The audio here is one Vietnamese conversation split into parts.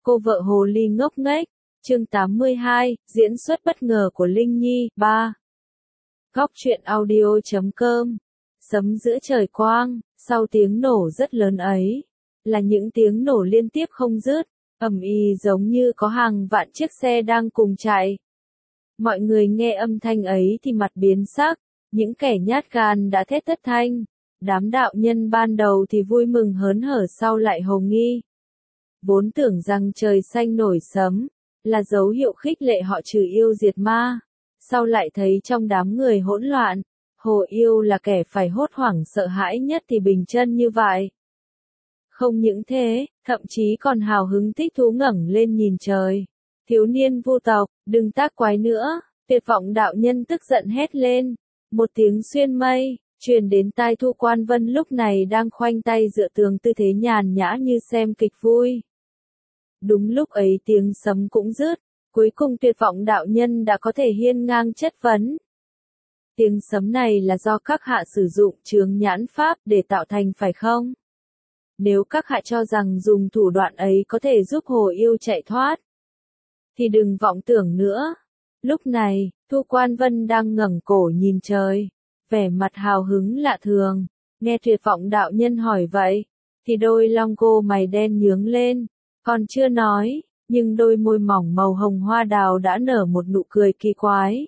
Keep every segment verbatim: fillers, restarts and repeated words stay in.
Cô vợ hồ ly ngốc nghếch, chương tám mươi hai, diễn xuất bất ngờ của Linh Nhi, ba. Góc truyện audio chấm com. Sấm giữa trời quang, sau tiếng nổ rất lớn ấy, là những tiếng nổ liên tiếp không dứt, ầm ĩ giống như có hàng vạn chiếc xe đang cùng chạy. Mọi người nghe âm thanh ấy thì mặt biến sắc, những kẻ nhát gan đã thét thất thanh. Đám đạo nhân ban đầu thì vui mừng hớn hở, sau lại hồ nghi. Vốn tưởng rằng trời xanh nổi sấm, là dấu hiệu khích lệ họ trừ yêu diệt ma. Sau lại thấy trong đám người hỗn loạn, hồ yêu là kẻ phải hốt hoảng sợ hãi nhất thì bình chân như vậy. Không những thế, thậm chí còn hào hứng thích thú ngẩng lên nhìn trời. Thiếu niên vô tộc, đừng tác quái nữa, tuyệt vọng đạo nhân tức giận hét lên. Một tiếng xuyên mây, truyền đến tai Thu Quan Vân lúc này đang khoanh tay dựa tường tư thế nhàn nhã như xem kịch vui. Đúng lúc ấy tiếng sấm cũng dứt, cuối cùng tuyệt vọng đạo nhân đã có thể hiên ngang chất vấn. Tiếng sấm này là do các hạ sử dụng chướng nhãn pháp để tạo thành phải không? Nếu các hạ cho rằng dùng thủ đoạn ấy có thể giúp hồ yêu chạy thoát, thì đừng vọng tưởng nữa. Lúc này, Thu Quan Vân đang ngẩng cổ nhìn trời, vẻ mặt hào hứng lạ thường. Nghe tuyệt vọng đạo nhân hỏi vậy, thì đôi long cô mày đen nhướng lên, còn chưa nói, nhưng đôi môi mỏng màu hồng hoa đào đã nở một nụ cười kỳ quái.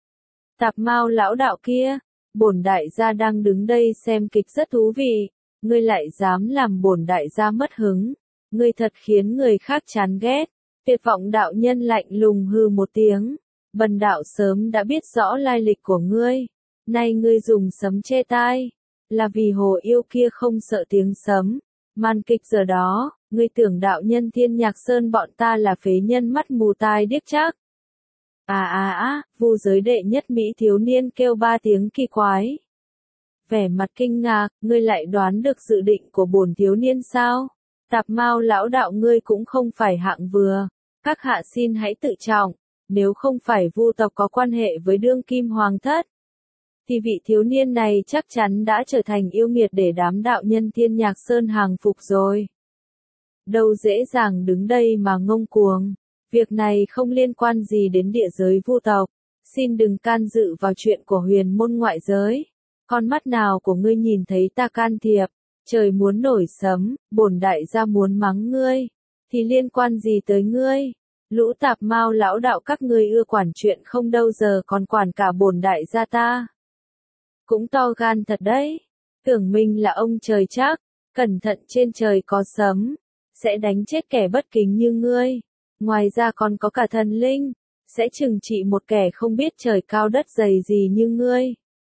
Tạp Mao lão đạo kia, bổn đại gia đang đứng đây xem kịch rất thú vị, ngươi lại dám làm bổn đại gia mất hứng, ngươi thật khiến người khác chán ghét. Tuyệt vọng đạo nhân lạnh lùng hừ một tiếng, bần đạo sớm đã biết rõ lai lịch của ngươi, nay ngươi dùng sấm che tai, là vì hồ yêu kia không sợ tiếng sấm. Màn kịch giờ đó, ngươi tưởng đạo nhân Thiên Nhạc Sơn bọn ta là phế nhân mắt mù tai điếc chắc. À à à, vu giới đệ nhất Mỹ thiếu niên kêu ba tiếng kỳ quái. Vẻ mặt kinh ngạc, ngươi lại đoán được dự định của bổn thiếu niên sao? Tạp Mao lão đạo ngươi cũng không phải hạng vừa, các hạ xin hãy tự trọng, nếu không phải vu tộc có quan hệ với đương kim hoàng thất, thì vị thiếu niên này chắc chắn đã trở thành yêu nghiệt để đám đạo nhân Thiên Nhạc Sơn hàng phục rồi. Đâu dễ dàng đứng đây mà ngông cuồng, việc này không liên quan gì đến địa giới vu tộc, xin đừng can dự vào chuyện của huyền môn ngoại giới. Con mắt nào của ngươi nhìn thấy ta can thiệp, trời muốn nổi sấm, bổn đại gia muốn mắng ngươi, thì liên quan gì tới ngươi? Lũ tạp mao lão đạo các ngươi ưa quản chuyện không đâu giờ còn quản cả bổn đại gia ta. Cũng to gan thật đấy, tưởng mình là ông trời chắc, cẩn thận trên trời có sấm, sẽ đánh chết kẻ bất kính như ngươi. Ngoài ra còn có cả thần linh, sẽ trừng trị một kẻ không biết trời cao đất dày gì như ngươi.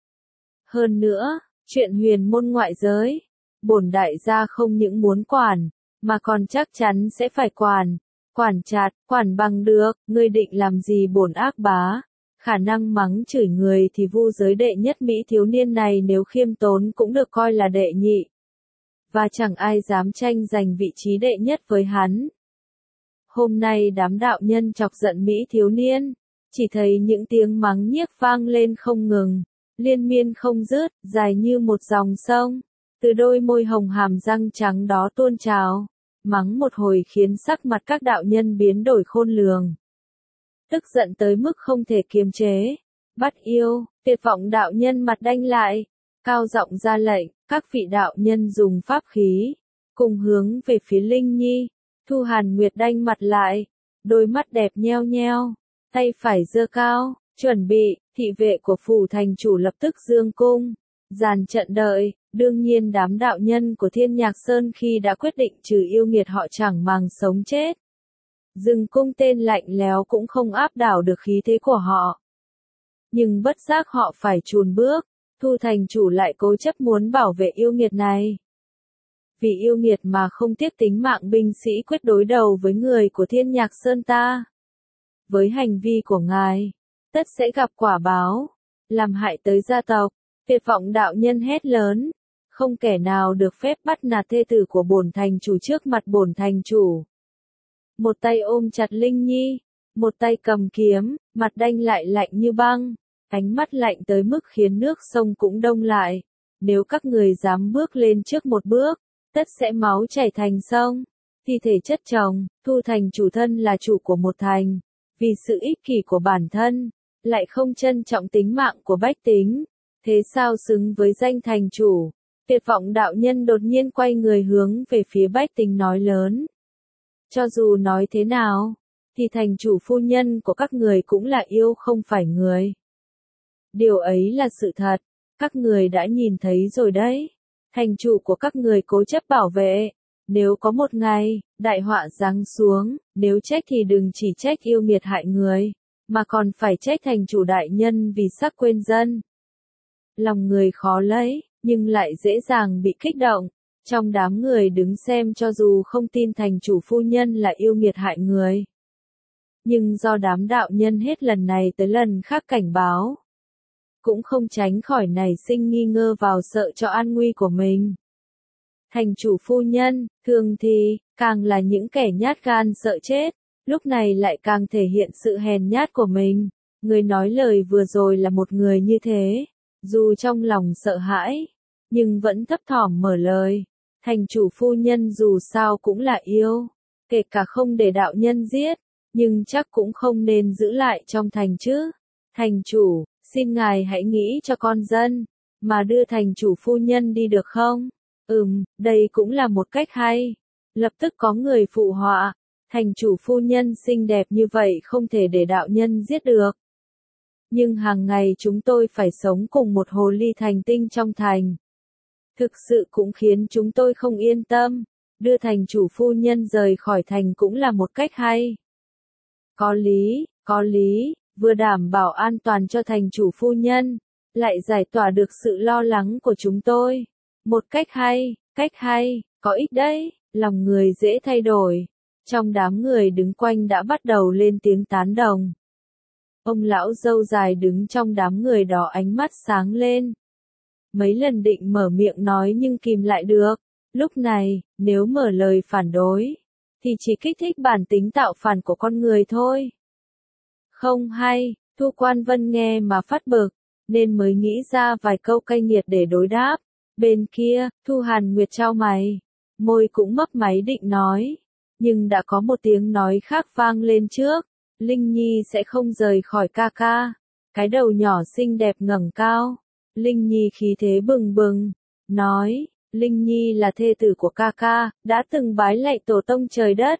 Hơn nữa, chuyện huyền môn ngoại giới, bổn đại gia không những muốn quản, mà còn chắc chắn sẽ phải quản. Quản chặt, quản bằng được, ngươi định làm gì bổn ác bá? Khả năng mắng chửi người thì vu giới đệ nhất Mỹ thiếu niên này nếu khiêm tốn cũng được coi là đệ nhị. Và chẳng ai dám tranh giành vị trí đệ nhất với hắn. Hôm nay đám đạo nhân chọc giận Mỹ thiếu niên, chỉ thấy những tiếng mắng nhiếc vang lên không ngừng, liên miên không dứt, dài như một dòng sông, từ đôi môi hồng hàm răng trắng đó tuôn trào. Mắng một hồi khiến sắc mặt các đạo nhân biến đổi khôn lường. Tức giận tới mức không thể kiềm chế. Bắt yêu, tuyệt vọng đạo nhân mặt đanh lại, cao giọng ra lệnh, các vị đạo nhân dùng pháp khí, cùng hướng về phía Linh Nhi. Thu Hàn Nguyệt đanh mặt lại, đôi mắt đẹp nheo nheo, tay phải giơ cao, chuẩn bị, thị vệ của phủ thành chủ lập tức dương cung, dàn trận đợi. Đương nhiên đám đạo nhân của Thiên Nhạc Sơn khi đã quyết định trừ yêu nghiệt họ chẳng màng sống chết. Dừng cung tên lạnh lẽo cũng không áp đảo được khí thế của họ. Nhưng bất giác họ phải chùn bước, Thu thành chủ lại cố chấp muốn bảo vệ yêu nghiệt này. Vì yêu nghiệt mà không tiếc tính mạng binh sĩ quyết đối đầu với người của Thiên Nhạc Sơn ta. Với hành vi của ngài, tất sẽ gặp quả báo, làm hại tới gia tộc. Tuyệt vọng đạo nhân hét lớn. Không kẻ nào được phép bắt nạt thê tử của bổn thành chủ trước mặt bổn thành chủ. Một tay ôm chặt Linh Nhi, một tay cầm kiếm, mặt đanh lại lạnh như băng, ánh mắt lạnh tới mức khiến nước sông cũng đông lại. Nếu các người dám bước lên trước một bước, tất sẽ máu chảy thành sông. Thì thể chất chồng, Thu thành chủ thân là chủ của một thành, vì sự ích kỷ của bản thân, lại không trân trọng tính mạng của bách tính, thế sao xứng với danh thành chủ? Tuyệt vọng đạo nhân đột nhiên quay người hướng về phía bách tính nói lớn. Cho dù nói thế nào, thì thành chủ phu nhân của các người cũng là yêu không phải người. Điều ấy là sự thật, các người đã nhìn thấy rồi đấy. Thành chủ của các người cố chấp bảo vệ. Nếu có một ngày, đại họa giáng xuống, nếu trách thì đừng chỉ trách yêu nghiệt hại người, mà còn phải trách thành chủ đại nhân vì sắc quên dân. Lòng người khó lấy, nhưng lại dễ dàng bị kích động. Trong đám người đứng xem cho dù không tin thành chủ phu nhân là yêu nghiệt hại người. Nhưng do đám đạo nhân hết lần này tới lần khác cảnh báo, cũng không tránh khỏi nảy sinh nghi ngờ vào sợ cho an nguy của mình. Thành chủ phu nhân, thường thì, càng là những kẻ nhát gan sợ chết, lúc này lại càng thể hiện sự hèn nhát của mình. Người nói lời vừa rồi là một người như thế, dù trong lòng sợ hãi, nhưng vẫn thấp thỏm mở lời. Thành chủ phu nhân dù sao cũng là yêu, kể cả không để đạo nhân giết, nhưng chắc cũng không nên giữ lại trong thành chứ. Thành chủ, xin ngài hãy nghĩ cho con dân, mà đưa thành chủ phu nhân đi được không? Ừm, đây cũng là một cách hay. Lập tức có người phụ họa, thành chủ phu nhân xinh đẹp như vậy không thể để đạo nhân giết được. Nhưng hàng ngày chúng tôi phải sống cùng một hồ ly thành tinh trong thành. Thực sự cũng khiến chúng tôi không yên tâm, đưa thành chủ phu nhân rời khỏi thành cũng là một cách hay. Có lý, có lý, vừa đảm bảo an toàn cho thành chủ phu nhân, lại giải tỏa được sự lo lắng của chúng tôi. Một cách hay, cách hay, có ích đấy, lòng người dễ thay đổi. Trong đám người đứng quanh đã bắt đầu lên tiếng tán đồng. Ông lão râu dài đứng trong đám người đó ánh mắt sáng lên. Mấy lần định mở miệng nói nhưng kìm lại được. Lúc này, nếu mở lời phản đối, thì chỉ kích thích bản tính tạo phản của con người thôi. Không hay, Thu Quan Vân nghe mà phát bực, nên mới nghĩ ra vài câu cay nghiệt để đối đáp. Bên kia, Thu Hàn Nguyệt chau mày, môi cũng mấp máy định nói, nhưng đã có một tiếng nói khác vang lên trước. Linh Nhi sẽ không rời khỏi ca ca. Cái đầu nhỏ xinh đẹp ngẩng cao. Linh Nhi khí thế bừng bừng, nói, Linh Nhi là thê tử của ca ca, đã từng bái lạy tổ tông trời đất.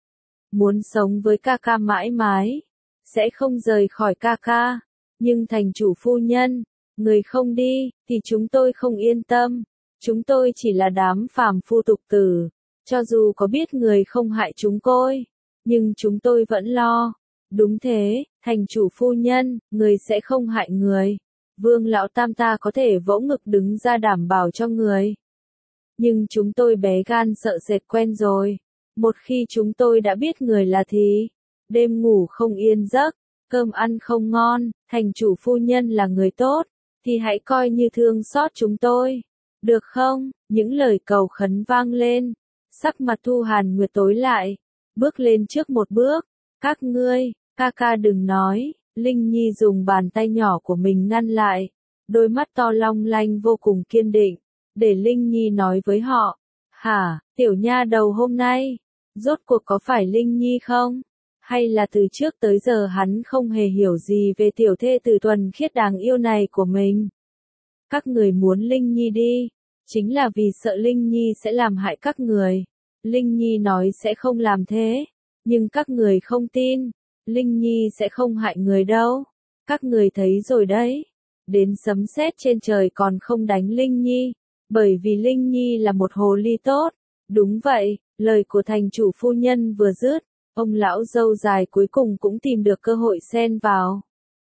Muốn sống với ca ca mãi mãi, sẽ không rời khỏi ca ca. Nhưng thành chủ phu nhân, người không đi, thì chúng tôi không yên tâm. Chúng tôi chỉ là đám phàm phu tục tử. Cho dù có biết người không hại chúng tôi, nhưng chúng tôi vẫn lo. Đúng thế, thành chủ phu nhân, người sẽ không hại người. Vương lão tam ta có thể vỗ ngực đứng ra đảm bảo cho người. Nhưng chúng tôi bé gan sợ sệt quen rồi. Một khi chúng tôi đã biết người là thì, đêm ngủ không yên giấc, cơm ăn không ngon, thành chủ phu nhân là người tốt, thì hãy coi như thương xót chúng tôi. Được không? Những lời cầu khấn vang lên. Sắc mặt Thu Hàn Nguyệt tối lại, bước lên trước một bước. Các ngươi, ca ca đừng nói. Linh Nhi dùng bàn tay nhỏ của mình ngăn lại, đôi mắt to long lanh vô cùng kiên định, để Linh Nhi nói với họ. Hả, tiểu nha đầu hôm nay, rốt cuộc có phải Linh Nhi không? Hay là từ trước tới giờ hắn không hề hiểu gì về tiểu thê tử thuần khiết đáng yêu này của mình? Các người muốn Linh Nhi đi, chính là vì sợ Linh Nhi sẽ làm hại các người. Linh Nhi nói sẽ không làm thế, nhưng các người không tin. Linh Nhi sẽ không hại người đâu. Các người thấy rồi đấy. Đến sấm sét trên trời còn không đánh Linh Nhi. Bởi vì Linh Nhi là một hồ ly tốt. Đúng vậy, lời của thành chủ phu nhân vừa dứt. Ông lão râu dài cuối cùng cũng tìm được cơ hội xen vào.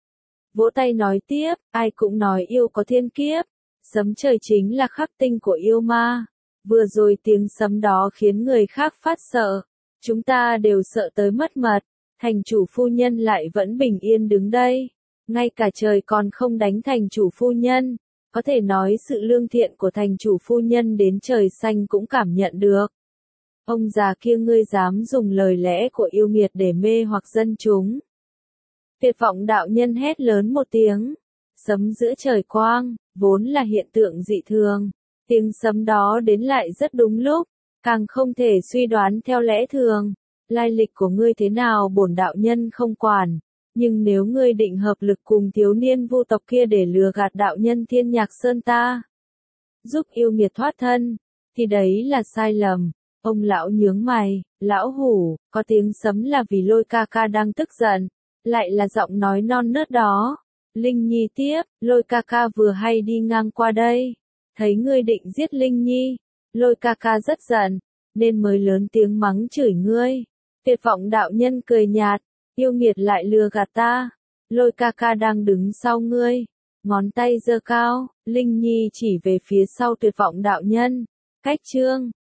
Vỗ tay nói tiếp, ai cũng nói yêu có thiên kiếp. Sấm trời chính là khắc tinh của yêu ma. Vừa rồi tiếng sấm đó khiến người khác phát sợ. Chúng ta đều sợ tới mất mật. Thành chủ phu nhân lại vẫn bình yên đứng đây. Ngay cả trời còn không đánh thành chủ phu nhân. Có thể nói sự lương thiện của thành chủ phu nhân đến trời xanh cũng cảm nhận được. Ông già kia ngươi dám dùng lời lẽ của yêu nghiệt để mê hoặc dân chúng. Tuyệt vọng đạo nhân hét lớn một tiếng. Sấm giữa trời quang, vốn là hiện tượng dị thường. Tiếng sấm đó đến lại rất đúng lúc. càng không thể suy đoán theo lẽ thường. Lai lịch của ngươi thế nào bổn đạo nhân không quản, nhưng nếu ngươi định hợp lực cùng thiếu niên vu tộc kia để lừa gạt đạo nhân Thiên Nhạc Sơn ta, giúp yêu nghiệt thoát thân, thì đấy là sai lầm. Ông lão nhướng mày, lão hủ, có tiếng sấm là vì Lôi ca ca đang tức giận, lại là giọng nói non nớt đó. Linh Nhi tiếp, Lôi ca ca vừa hay đi ngang qua đây, thấy ngươi định giết Linh Nhi, Lôi ca ca rất giận, nên mới lớn tiếng mắng chửi ngươi. Tuyệt vọng đạo nhân cười nhạt, yêu nghiệt lại lừa gạt ta, Lôi ca ca đang đứng sau ngươi, ngón tay giơ cao, Linh Nhi chỉ về phía sau tuyệt vọng đạo nhân. Cách chương